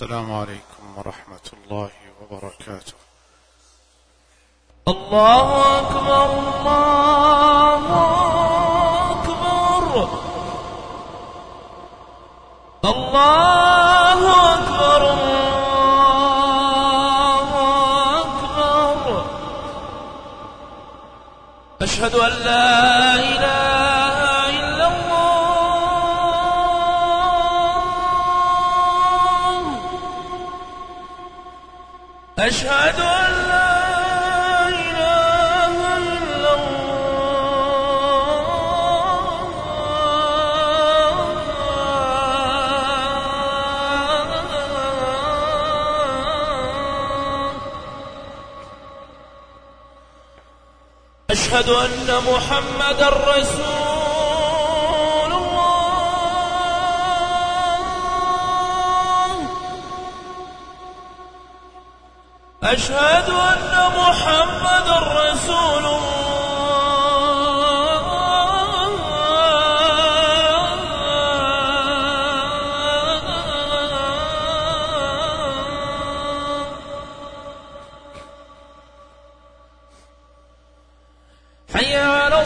السلام عليكم ورحمة الله وبركاته. الله أكبر الله أكبر الله أكبر الله أكبر. أشهد أن لا إله إلا الله. أشهد أن لا إله إلا الله. أشهد أن محمدا رسول الله. أشهد أن محمدا رسول الله. حي على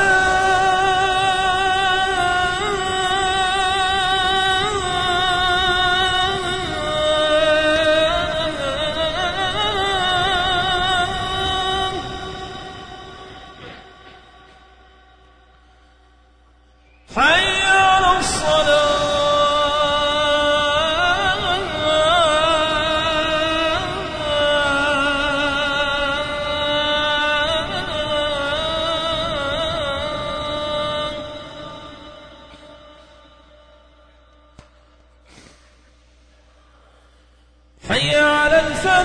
حي على حي على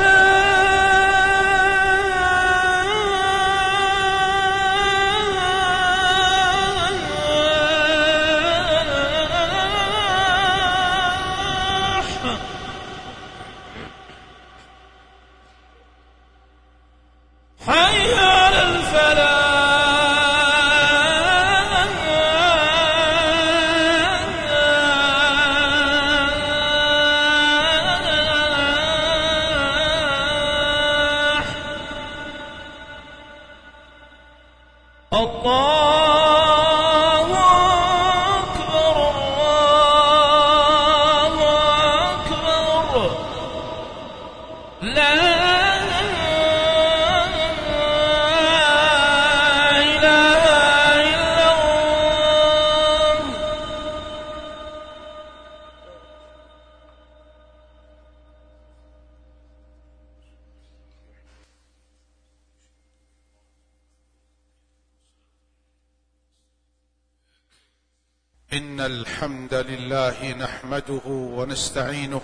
الفلاح. حي على الفلاح. الله أكبر الله أكبر. لا إله إلا الله. إن الحمد لله نحمده ونستعينه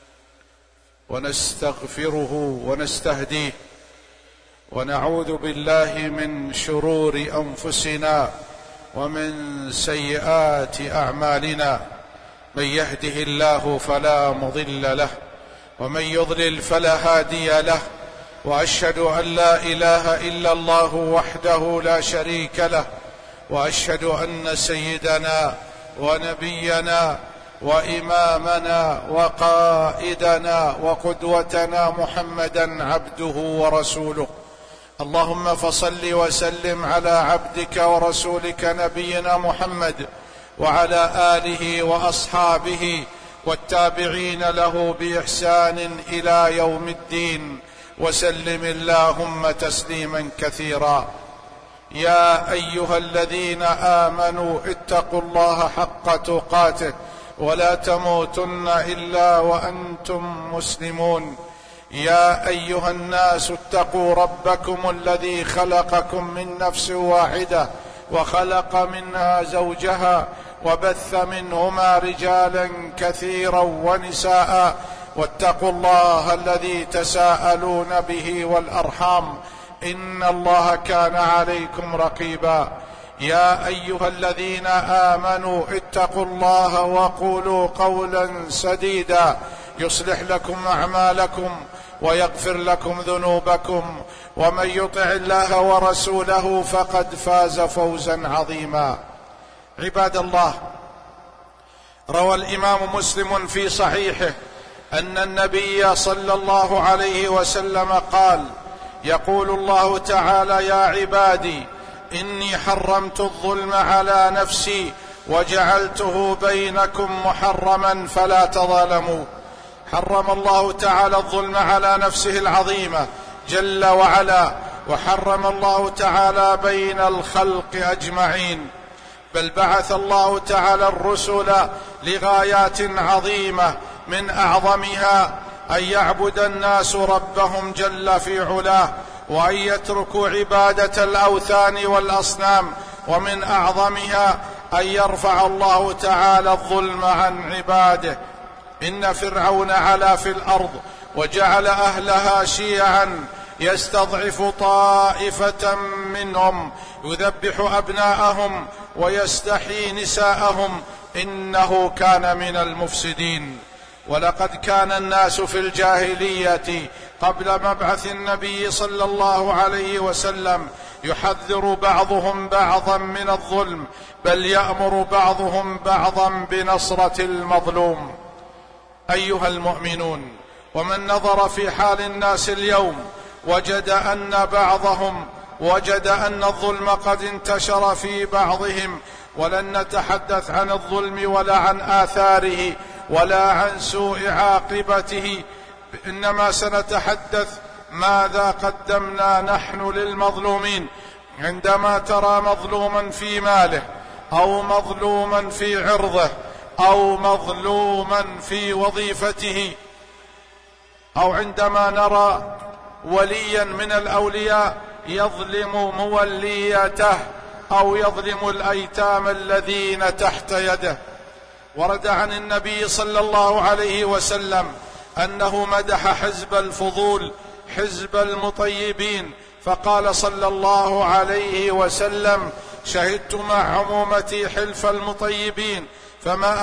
ونستغفره ونستهديه، ونعوذ بالله من شرور أنفسنا ومن سيئات أعمالنا. من يهده الله فلا مضل له ومن يضلل فلا هادي له، وأشهد أن لا إله إلا الله وحده لا شريك له، وأشهد أن سيدنا ونبينا وإمامنا وقائدنا وقدوتنا محمدا عبده ورسوله. اللهم فصل وسلم على عبدك ورسولك نبينا محمد وعلى آله وأصحابه والتابعين له بإحسان إلى يوم الدين، وسلم اللهم تسليما كثيرا. يا أيها الذين آمنوا اتقوا الله حق تقاته ولا تموتن إلا وأنتم مسلمون. يا أيها الناس اتقوا ربكم الذي خلقكم من نفس واحدة وخلق منها زوجها وبث منهما رجالا كثيرا ونساء، واتقوا الله الذي تساءلون به والأرحام، إن الله كان عليكم رقيبا. يا أيها الذين آمنوا اتقوا الله وقولوا قولا سديدا يصلح لكم أعمالكم ويغفر لكم ذنوبكم، ومن يطع الله ورسوله فقد فاز فوزا عظيما. عباد الله، روى الإمام مسلم في صحيحه أن النبي صلى الله عليه وسلم قال: يقول الله تعالى: يا عبادي إني حرمت الظلم على نفسي وجعلته بينكم محرما فلا تظالموا. حرم الله تعالى الظلم على نفسه العظيمة جل وعلا، وحرم الله تعالى بين الخلق أجمعين، بل بعث الله تعالى الرسل لغايات عظيمة، من أعظمها أن يعبد الناس ربهم جل في علاه، وأن يتركوا عبادة الأوثان والأصنام، ومن أعظمها أن يرفع الله تعالى الظلم عن عباده. إن فرعون علا في الأرض وجعل أهلها شيعا يستضعف طائفة منهم يذبح أبناءهم ويستحيي نساءهم، إنه كان من المفسدين. ولقد كان الناس في الجاهلية قبل مبعث النبي صلى الله عليه وسلم يحذر بعضهم بعضا من الظلم، بل يأمر بعضهم بعضا بنصرة المظلوم. أيها المؤمنون، ومن نظر في حال الناس اليوم وجد أن الظلم قد انتشر في بعضهم. ولن نتحدث عن الظلم ولا عن آثاره ولا عن سوء عاقبته، إنما سنتحدث ماذا قدمنا نحن للمظلومين. عندما ترى مظلوما في ماله، أو مظلوما في عرضه، أو مظلوما في وظيفته، أو عندما نرى وليا من الأولياء يظلم موليته، أو يظلم الأيتام الذين تحت يده. ورد عن النبي صلى الله عليه وسلم أنه مدح حزب الفضول، حزب المطيبين، فقال صلى الله عليه وسلم: شهدت مع عمومتي حلف المطيبين، فما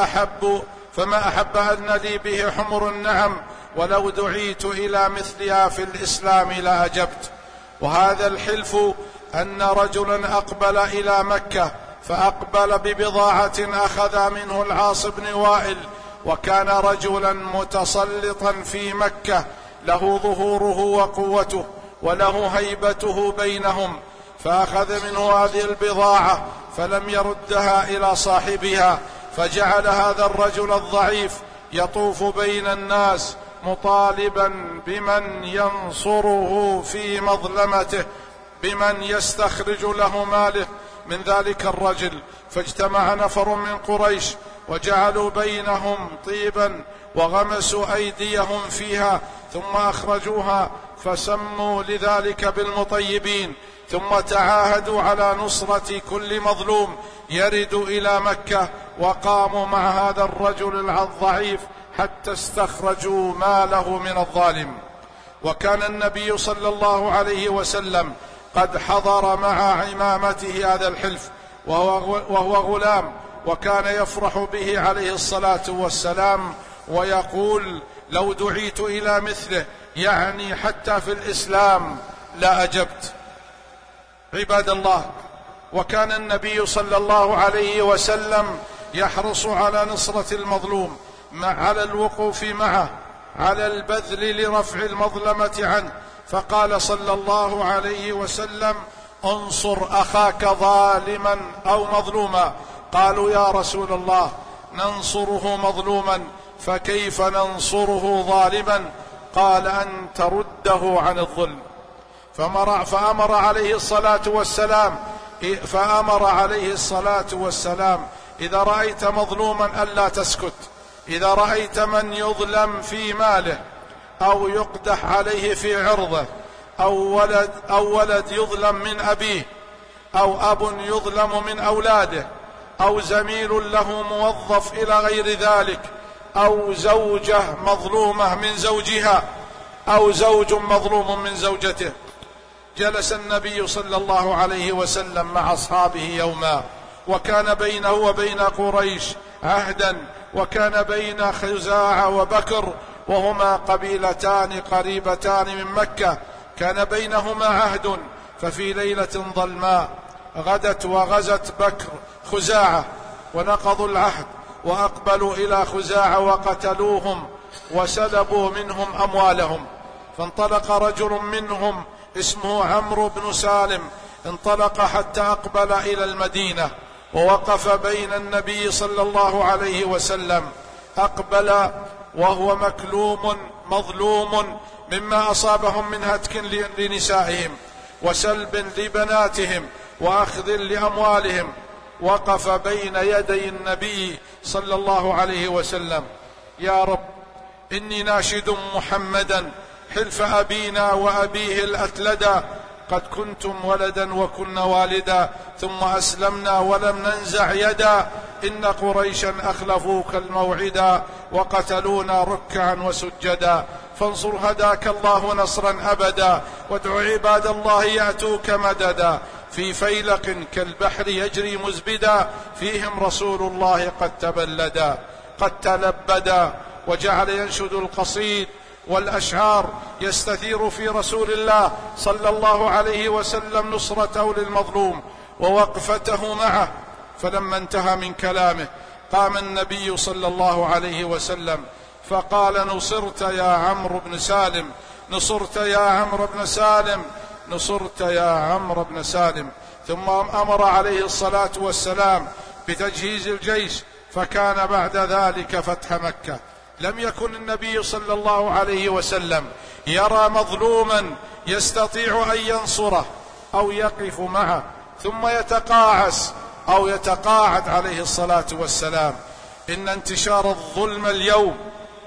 أحب أن لي به حمر النعم، ولو دعيت إلى مثلها في الإسلام لأجبت. وهذا الحلف أن رجلا أقبل إلى مكة، فأقبل ببضاعة أخذ منه العاص بن وائل، وكان رجلا متسلطا في مكة، له ظهوره وقوته وله هيبته بينهم، فأخذ منه هذه البضاعة فلم يردها إلى صاحبها، فجعل هذا الرجل الضعيف يطوف بين الناس مطالبا بمن ينصره في مظلمته، بمن يستخرج له ماله من ذلك الرجل. فاجتمع نفر من قريش وجعلوا بينهم طيبا وغمسوا أيديهم فيها، ثم أخرجوها فسموا لذلك بالمطيبين، ثم تعاهدوا على نصرة كل مظلوم يرد إلى مكة، وقاموا مع هذا الرجل الضعيف حتى استخرجوا ماله من الظالم. وكان النبي صلى الله عليه وسلم قد حضر مع عمامته هذا الحلف وهو غلام، وكان يفرح به عليه الصلاة والسلام ويقول: لو دعيت إلى مثله، يعني حتى في الإسلام، لا أجبت. عباد الله، وكان النبي صلى الله عليه وسلم يحرص على نصرة المظلوم، على الوقوف معه، على البذل لرفع المظلمة عنه، فقال صلى الله عليه وسلم: انصر أخاك ظالما أو مظلوما. قالوا: يا رسول الله، ننصره مظلوما، فكيف ننصره ظالما؟ قال: أن ترده عن الظلم. فأمر عليه الصلاة والسلام إذا رأيت مظلوما ألا تسكت، إذا رأيت من يظلم في ماله، أو يقدح عليه في عرضه، أو ولد يظلم من أبيه، أو أب يظلم من أولاده، أو زميل له موظف إلى غير ذلك، أو زوجة مظلومة من زوجها، أو زوج مظلوم من زوجته. جلس النبي صلى الله عليه وسلم مع أصحابه يوما، وكان بينه وبين قريش عهدا، وكان بين خزاعة وبكر، وهما قبيلتان قريبتان من مكة، كان بينهما عهد. ففي ليلة ظلماء غدت وغزت بكر خزاعة ونقضوا العهد، وأقبلوا إلى خزاعة وقتلوهم وسلبوا منهم أموالهم. فانطلق رجل منهم اسمه عمرو بن سالم، انطلق حتى أقبل إلى المدينة ووقف بين النبي صلى الله عليه وسلم. أقبل وهو مكلوم مظلوم مما أصابهم من هتك لنسائهم وسلب لبناتهم وأخذ لأموالهم. وقف بين يدي النبي صلى الله عليه وسلم: يا رب، إني ناشد محمدا حلف أبينا وأبيه الأتلدا، قد كنتم ولدا وكنا والدا، ثم أسلمنا ولم ننزع يدا، إن قريشا أخلفوك الموعدا وقتلونا ركعا وسجدا، فانصر هداك الله نصرا أبدا، وادع عباد الله يأتوك مددا، في فيلق كالبحر يجري مزبدا، فيهم رسول الله قد تبلدا قد تلبدا. وجعل ينشد القصيد والأشعار يستثير في رسول الله صلى الله عليه وسلم نصرته للمظلوم ووقفته معه. فلما انتهى من كلامه قام النبي صلى الله عليه وسلم فقال: نصرت يا عمرو بن سالم، نصرت يا عمرو بن سالم، نصرت يا عمرو بن سالم. ثم أمر عليه الصلاة والسلام بتجهيز الجيش، فكان بعد ذلك فتح مكة. لم يكن النبي صلى الله عليه وسلم يرى مظلوما يستطيع أن ينصره أو يقف معه ثم يتقاعس أو يتقاعد عليه الصلاة والسلام. إن انتشار الظلم اليوم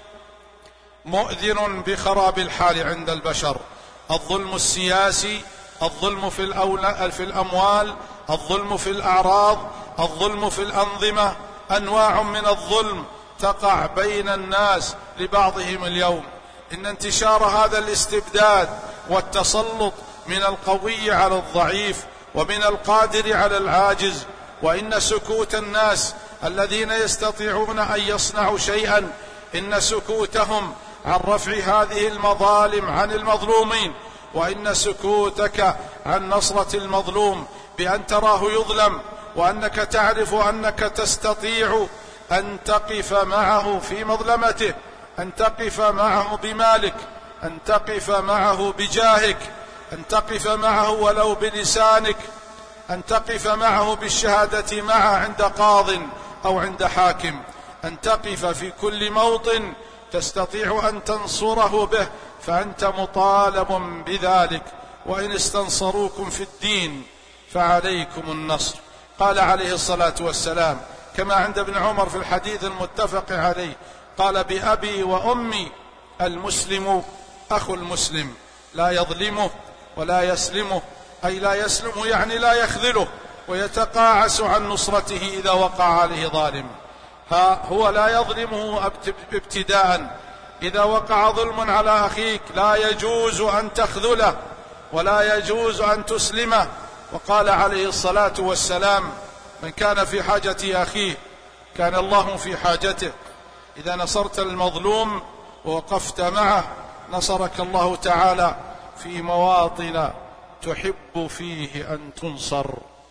مؤذن بخراب الحال عند البشر. الظلم السياسي، الظلم في الأموال، الظلم في الأعراض، الظلم في الأنظمة، أنواع من الظلم تقع بين الناس لبعضهم اليوم. إن انتشار هذا الاستبداد والتسلط من القوي على الضعيف ومن القادر على العاجز، وإن سكوت الناس الذين يستطيعون أن يصنعوا شيئا، إن سكوتهم عن رفع هذه المظالم عن المظلومين، وإن سكوتك عن نصرة المظلوم بأن تراه يظلم وأنك تعرف أنك تستطيع أن تقف معه في مظلمته، أن تقف معه بمالك، أن تقف معه بجاهك، أن تقف معه ولو بلسانك، أن تقف معه بالشهادة معه عند قاض أو عند حاكم، أن تقف في كل موطن تستطيع أن تنصره به، فأنت مطالب بذلك. وإن استنصروكم في الدين فعليكم النصر. قال عليه الصلاة والسلام كما عند ابن عمر في الحديث المتفق عليه، قال: بأبي وأمي المسلم أخو المسلم، لا يظلمه ولا يسلمه، أي لا يسلمه يعني لا يخذله ويتقاعس عن نصرته إذا وقع عليه ظالم. هو لا يظلمه ابتداء. إذا وقع ظلم على أخيك لا يجوز أن تخذله ولا يجوز أن تسلمه. وقال عليه الصلاة والسلام: من كان في حاجة أخيه كان الله في حاجته. إذا نصرت المظلوم ووقفت معه نصرك الله تعالى في مواطن تحب فيه أن تنصر.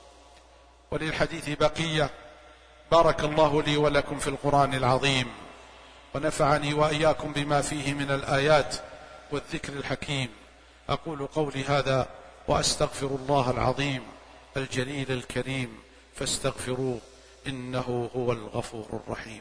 وللحديث بقية. بارك الله لي ولكم في القرآن العظيم، ونفعني وإياكم بما فيه من الآيات والذكر الحكيم. أقول قولي هذا وأستغفر الله العظيم الجليل الكريم، فاستغفروه إنه هو الغفور الرحيم.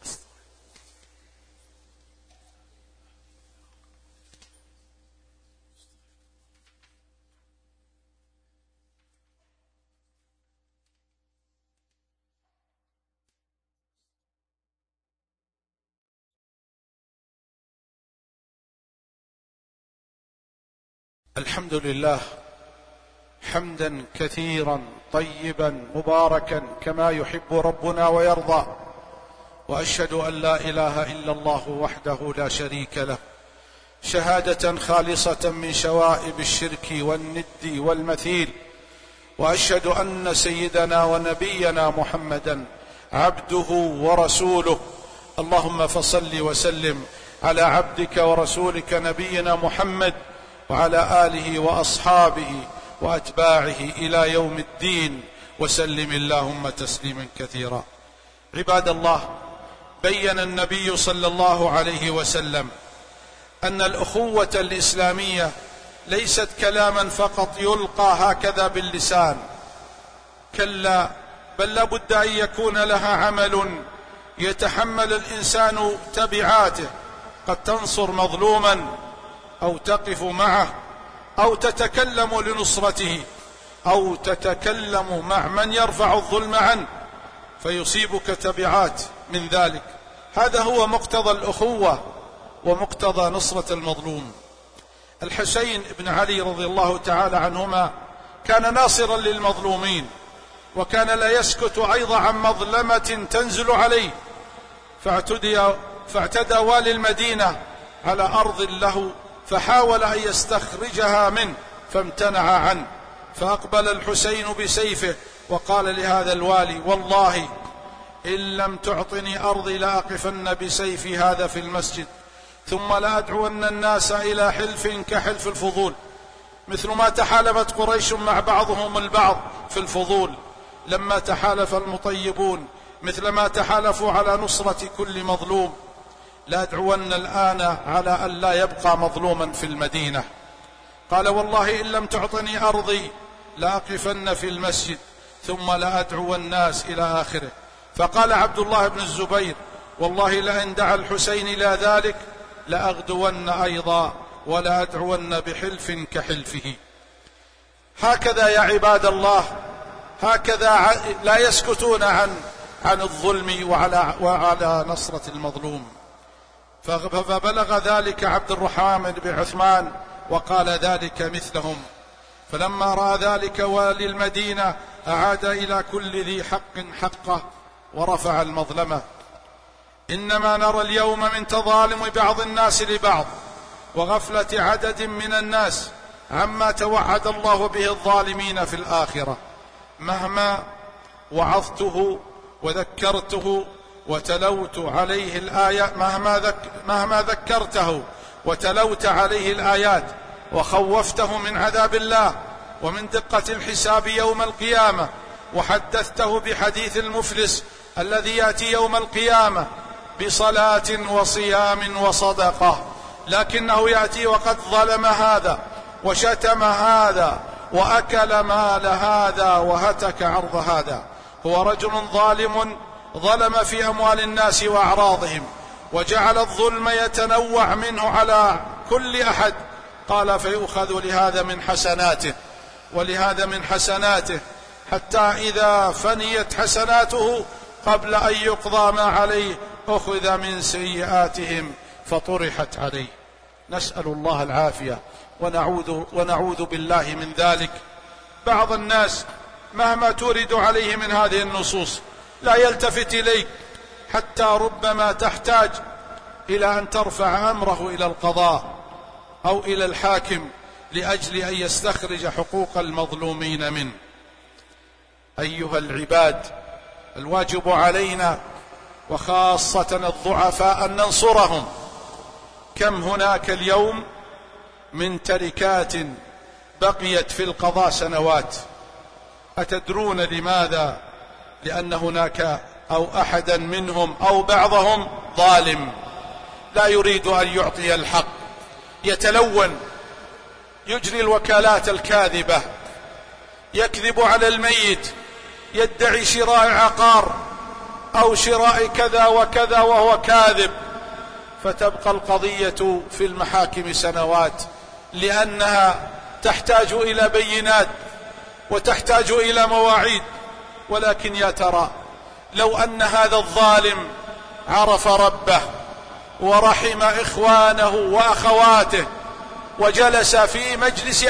الحمد لله حمدا كثيرا طيبا مباركا كما يحب ربنا ويرضى، وأشهد أن لا إله إلا الله وحده لا شريك له، شهادة خالصة من شوائب الشرك والند والمثيل. وأشهد أن سيدنا ونبينا محمدا عبده ورسوله. اللهم فصل وسلم على عبدك ورسولك نبينا محمد وعلى آله وأصحابه وأتباعه إلى يوم الدين، وسلم اللهم تسليما كثيرا. عباد الله، بين النبي صلى الله عليه وسلم أن الأخوة الإسلامية ليست كلاما فقط يلقى هكذا باللسان، كلا، بل لابد أن يكون لها عمل يتحمل الإنسان تبعاته. قد تنصر مظلوما أو تقف معه أو تتكلم لنصرته أو تتكلم مع من يرفع الظلم عنه فيصيبك تبعات من ذلك. هذا هو مقتضى الأخوة ومقتضى نصرة المظلوم. الحسين بن علي رضي الله تعالى عنهما كان ناصرا للمظلومين، وكان لا يسكت أيضا عن مظلمة تنزل عليه، فاعتدى والي المدينة على أرض له فحاول أن يستخرجها منه فامتنع عنه، فأقبل الحسين بسيفه وقال لهذا الوالي: والله إن لم تعطني أرضي لأقفن بسيفي هذا في المسجد، ثم لأدعون الناس إلى حلف كحلف الفضول، مثل ما تحالفت قريش مع بعضهم البعض في الفضول لما تحالف المطيبون، مثل ما تحالفوا على نصرة كل مظلوم. لأدعون الآن على أن لا يبقى مظلوما في المدينة. قال: والله إن لم تعطني أرضي لأقفن في المسجد ثم لأدعو الناس إلى آخره. فقال عبد الله بن الزبير: والله لئن دعا الحسين إلى ذلك لأغدون أيضا ولأدعون بحلف كحلفه. هكذا يا عباد الله، هكذا لا يسكتون عن الظلم وعلى نصرة المظلوم. فبلغ ذلك عبد الرحمن بن عثمان وقال ذلك مثلهم، فلما رأى ذلك والي المدينة أعاد إلى كل ذي حق حقه ورفع المظلمة. إنما نرى اليوم من تظالم بعض الناس لبعض وغفلة عدد من الناس عما توعد الله به الظالمين في الآخرة، مهما وعظته وذكرته وتلوت عليه الآيات، مهما ذكرته وتلوت عليه الآيات وخوفته من عذاب الله ومن دقة الحساب يوم القيامة، وحدثته بحديث المفلس الذي يأتي يوم القيامة بصلاة وصيام وصدقة، لكنه يأتي وقد ظلم هذا وشتم هذا وأكل مال هذا وهتك عرض هذا. هو رجل ظلم في أموال الناس وأعراضهم، وجعل الظلم يتنوع منه على كل أحد. قال: فيؤخذ لهذا من حسناته ولهذا من حسناته، حتى إذا فنيت حسناته قبل أن يقضى ما عليه أخذ من سيئاتهم فطرحت عليه. نسأل الله العافية ونعوذ بالله من ذلك. بعض الناس مهما تورد عليه من هذه النصوص لا يلتفت إليك، حتى ربما تحتاج إلى أن ترفع أمره إلى القضاء أو إلى الحاكم لأجل أن يستخرج حقوق المظلومين منه. أيها العباد، الواجب علينا وخاصة الضعفاء أن ننصرهم. كم هناك اليوم من تركات بقيت في القضاء سنوات. أتدرون لماذا؟ لأن هناك أو أحدا منهم أو بعضهم ظالم لا يريد أن يعطي الحق، يتلون، يجري الوكالات الكاذبة، يكذب على الميت، يدعي شراء عقار أو شراء كذا وكذا وهو كاذب، فتبقى القضية في المحاكم سنوات، لأنها تحتاج إلى بينات وتحتاج إلى مواعيد. ولكن يا ترى لو أن هذا الظالم عرف ربه ورحم إخوانه وأخواته وجلس في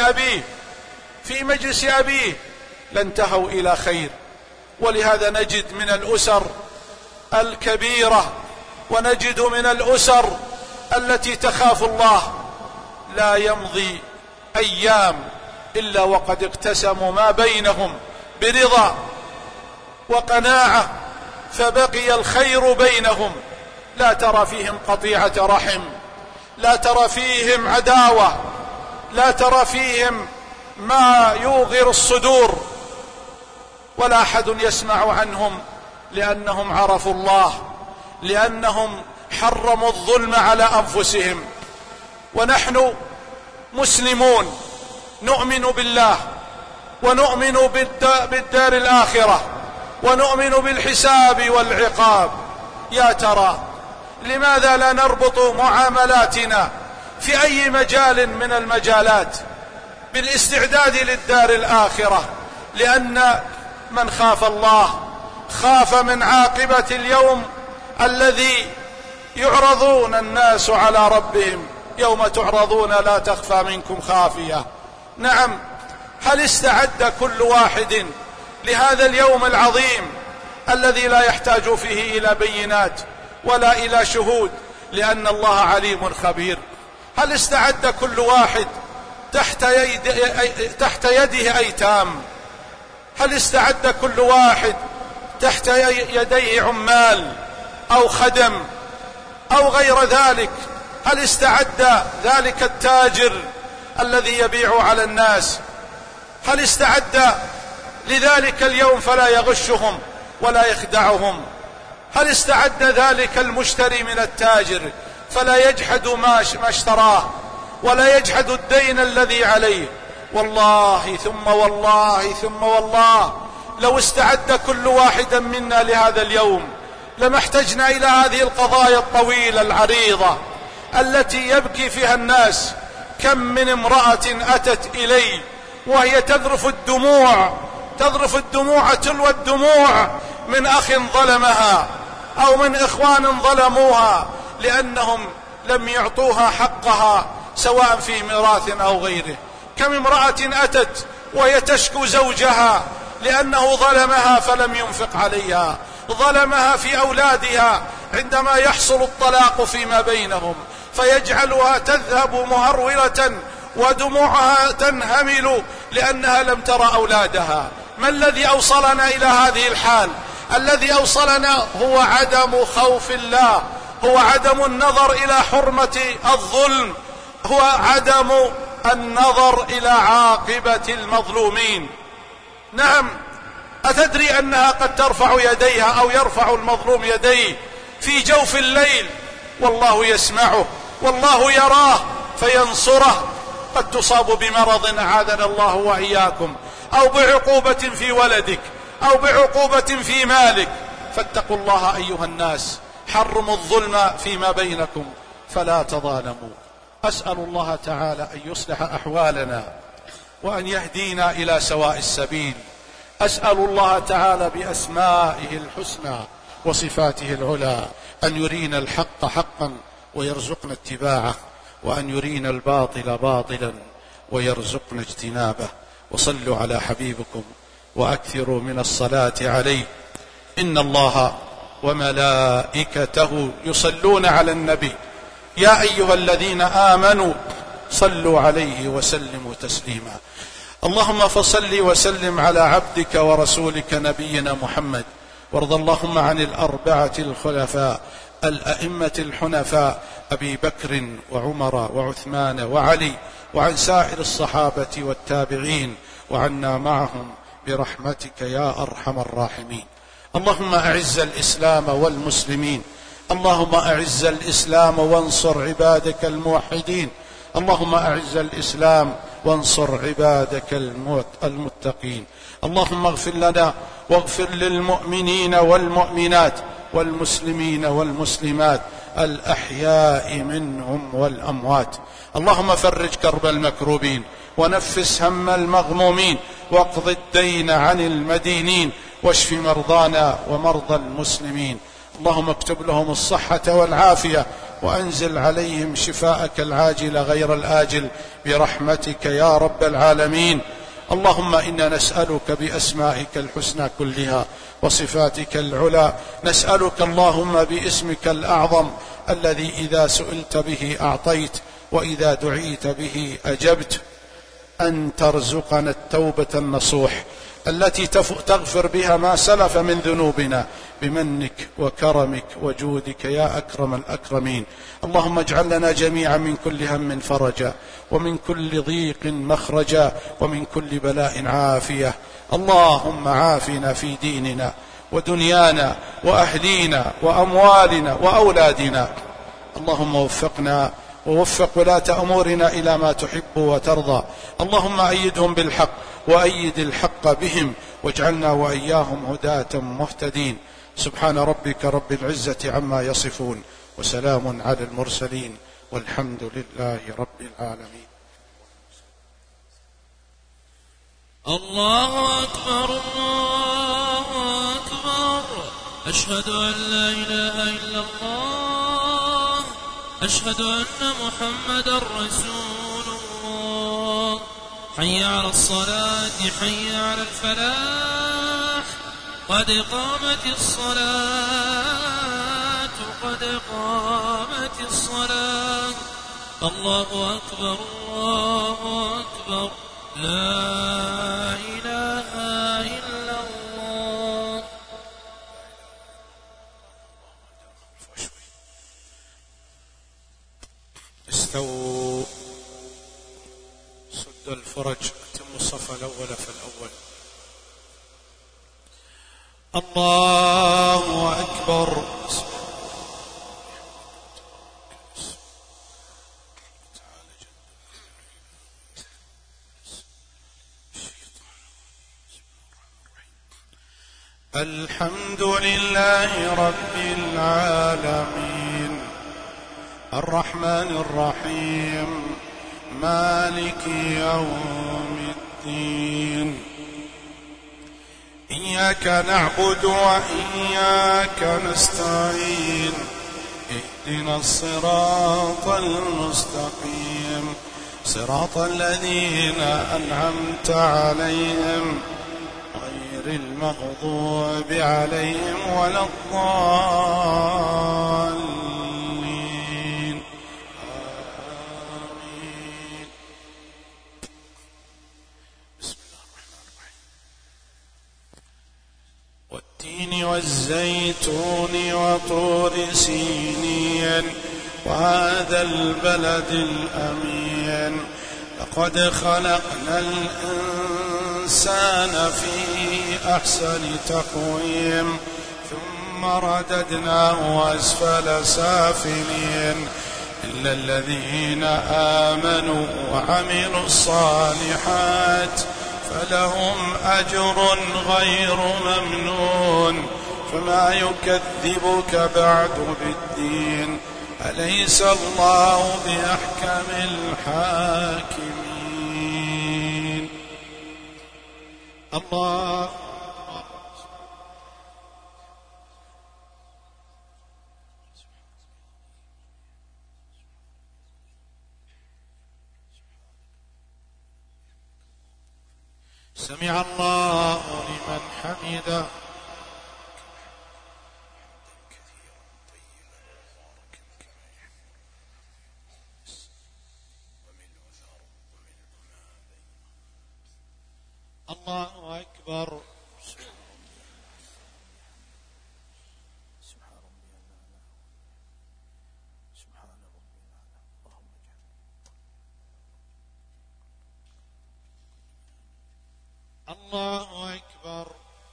مجلس أبيه لانتهوا إلى خير. ولهذا نجد من الأسر الكبيرة ونجد من الأسر التي تخاف الله لا يمضي أيام إلا وقد اقتسموا ما بينهم برضا وقناعة، فبقي الخير بينهم. لا ترى فيهم قطيعة رحم، لا ترى فيهم عداوة، لا ترى فيهم ما يوغر الصدور، ولا أحد يسمع عنهم، لأنهم عرفوا الله، لأنهم حرموا الظلم على أنفسهم. ونحن مسلمون نؤمن بالله ونؤمن بالدار الآخرة ونؤمن بالحساب والعقاب. يا ترى لماذا لا نربط معاملاتنا في أي مجال من المجالات بالاستعداد للدار الآخرة؟ لأن من خاف الله خاف من عاقبة اليوم الذي يعرضون الناس على ربهم، يوم تعرضون لا تخفى منكم خافية. نعم، هل استعد كل واحد لهذا اليوم العظيم الذي لا يحتاج فيه إلى بينات ولا إلى شهود، لأن الله عليم خبير؟ هل استعد كل واحد تحت يده أيتام؟ هل استعد كل واحد تحت يديه عمال أو خدم أو غير ذلك؟ هل استعد ذلك التاجر الذي يبيع على الناس؟ هل استعد لذلك اليوم فلا يغشهم ولا يخدعهم؟ هل استعد ذلك المشتري من التاجر فلا يجحد ما اشتراه ولا يجحد الدين الذي عليه؟ والله ثم والله ثم والله لو استعد كل واحد منا لهذا اليوم لما احتجنا إلى هذه القضايا الطويلة العريضة التي يبكي فيها الناس. كم من امرأة أتت إلي وهي تذرف الدموع تلو الدموع من أخ ظلمها أو من إخوان ظلموها لأنهم لم يعطوها حقها سواء في ميراث أو غيره. كم امرأة أتت وهي تشكو زوجها لأنه ظلمها فلم ينفق عليها، ظلمها في أولادها عندما يحصل الطلاق فيما بينهم فيجعلها تذهب مهرولة ودموعها تنهمل لأنها لم ترى أولادها. ما الذي أوصلنا إلى هذه الحال؟ الذي أوصلنا هو عدم خوف الله، هو عدم النظر إلى حرمة الظلم، هو عدم النظر إلى عاقبة المظلومين. نعم، أتدري أنها قد ترفع يديها أو يرفع المظلوم يديه في جوف الليل والله يسمعه والله يراه فينصره؟ قد تصاب بمرض أعاذنا الله وإياكم، أو بعقوبة في ولدك، أو بعقوبة في مالك. فاتقوا الله أيها الناس، حرموا الظلم فيما بينكم فلا تظالموا. أسأل الله تعالى أن يصلح أحوالنا وأن يهدينا إلى سواء السبيل. أسأل الله تعالى بأسمائه الحسنى وصفاته العلى أن يرينا الحق حقا ويرزقنا اتباعه، وأن يرينا الباطل باطلا ويرزقنا اجتنابه. وصلوا على حبيبكم وأكثروا من الصلاة عليه. إن الله وملائكته يصلون على النبي يا أيها الذين آمنوا صلوا عليه وسلموا تسليما. اللهم فصل وسلم على عبدك ورسولك نبينا محمد، وارض اللهم عن الأربعة الخلفاء الأئمة الحنفاء أبي بكر وعمر وعثمان وعلي، وعن سائر الصحابة والتابعين، وعنا معهم برحمتك يا أرحم الراحمين. اللهم أعز الإسلام والمسلمين، اللهم أعز الإسلام وانصر عبادك الموحدين، اللهم أعز الإسلام وانصر عبادك المتقين. اللهم اغفر لنا واغفر للمؤمنين والمؤمنات والمسلمين والمسلمات الأحياء منهم والأموات. اللهم فرج كرب المكروبين ونفس هم المغمومين واقض الدين عن المدينين واشف مرضانا ومرضى المسلمين. اللهم اكتب لهم الصحة والعافية وأنزل عليهم شفاءك العاجل غير الآجل برحمتك يا رب العالمين. اللهم إنا نسألك بأسمائك الحسنى كلها وصفاتك العلى، نسألك اللهم باسمك الأعظم الذي إذا سئلت به أعطيت وإذا دعيت به أجبت، أن ترزقنا التوبة النصوح التي تغفر بها ما سلف من ذنوبنا بمنك وكرمك وجودك يا أكرم الأكرمين. اللهم اجعل لنا جميعا من كل هم فرجا ومن كل ضيق مخرجا ومن كل بلاء عافية. اللهم عافنا في ديننا ودنيانا وأهلينا وأموالنا وأولادنا. اللهم وفقنا ووفق ولاة أمورنا إلى ما تحب وترضى. اللهم أيدهم بالحق وأيد الحق بهم، واجعلنا وإياهم هداة مهتدين. سبحان ربك رب العزة عما يصفون، وسلام على المرسلين، والحمد لله رب العالمين. الله أكبر الله أكبر، أشهد أن لا إله إلا الله، أشهد أن محمدا رسول الله. حي على الصلاة، حي على الفلاح، قد قامت الصلاة، قد قامت الصلاة. الله أكبر الله أكبر، لا إله إلا الله. استووا، سدوا الفرج، اتموا الصف الأول فالأول. الله أكبر. الحمد لله رب العالمين، الرحمن الرحيم، مالك يوم الدين. إياك نعبد وإياك نستعين، اهدنا الصراط المستقيم، صراط الذين أنعمت عليهم غير المغضوب عليهم ولا الضالين. آمين. بسم الله الرحمن الرحيم. والتين والزيتون وطور سينين وهذا البلد الأمين، لقد خلقنا الإنسان في أحسن تقويم، ثم رددناه أسفل سافلين، إلا الذين آمنوا وعملوا الصالحات فلهم أجر غير ممنون. فما يكذبك بعد بالدين، أليس الله بأحكم الحاكمين. الله سمع الله لمن حمده. الله أكبر. الله أكبر.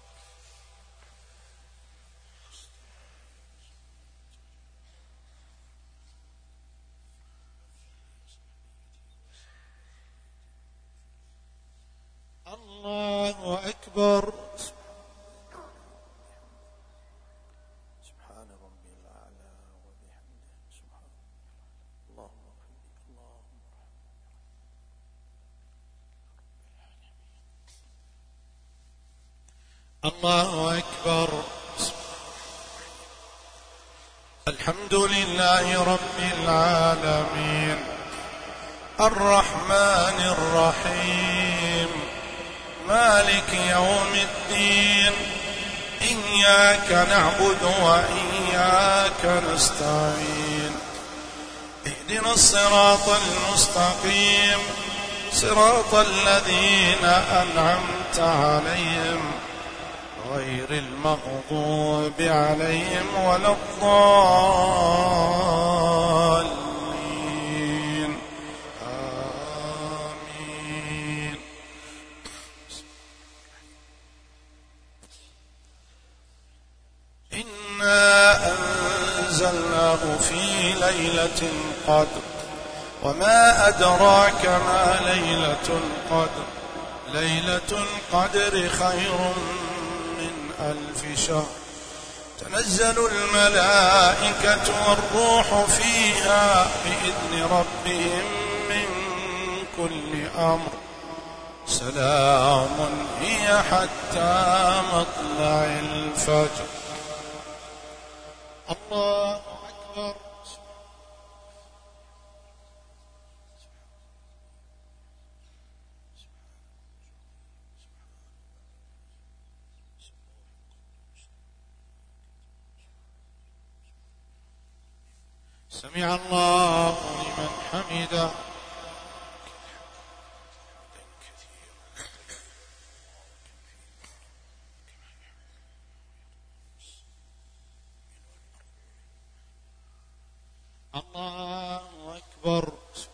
الله أكبر. سبحان ربي الأعلى وبحمده. سبحان اللهم الله أكبر. الحمد لله رب العالمين، الرحمن الرحيم، مالك يوم الدين. إياك نعبد وإياك نستعين، اهدنا الصراط المستقيم، صراط الذين أنعمت عليهم غير المغضوب عليهم ولا الضالين. آمين. إنا أنزلناه في ليلة القدر وما أدراك ما ليلة القدر ليلة القدر خير من 1000 شهر تنزل الملائكة والروح فيها بإذن ربهم من كل أمر سلام هي حتى مطلع الفجر. الله أكبر. سمع الله لمن حمده. الله أكبر.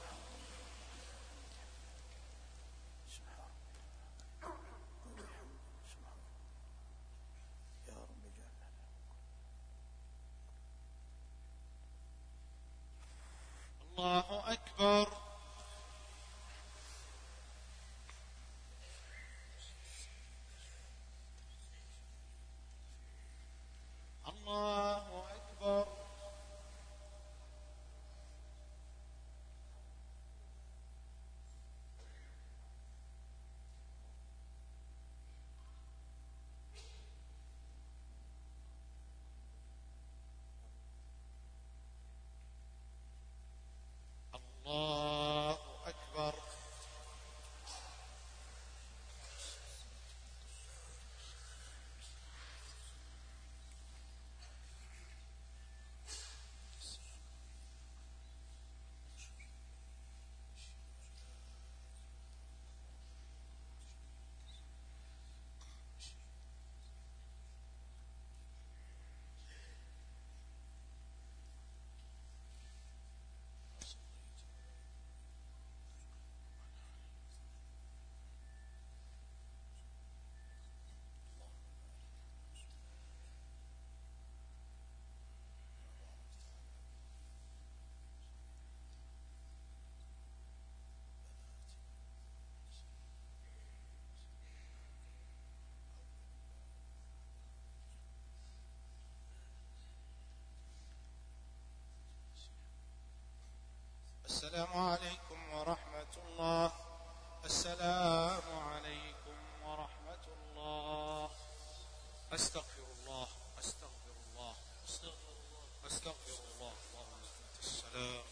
الله أكبر. الله أكبر. الله أكبر. السلام عليكم ورحمة الله. السلام عليكم ورحمة الله. أستغفر الله أستغفر الله أستغفر الله. اللهم أنت السلام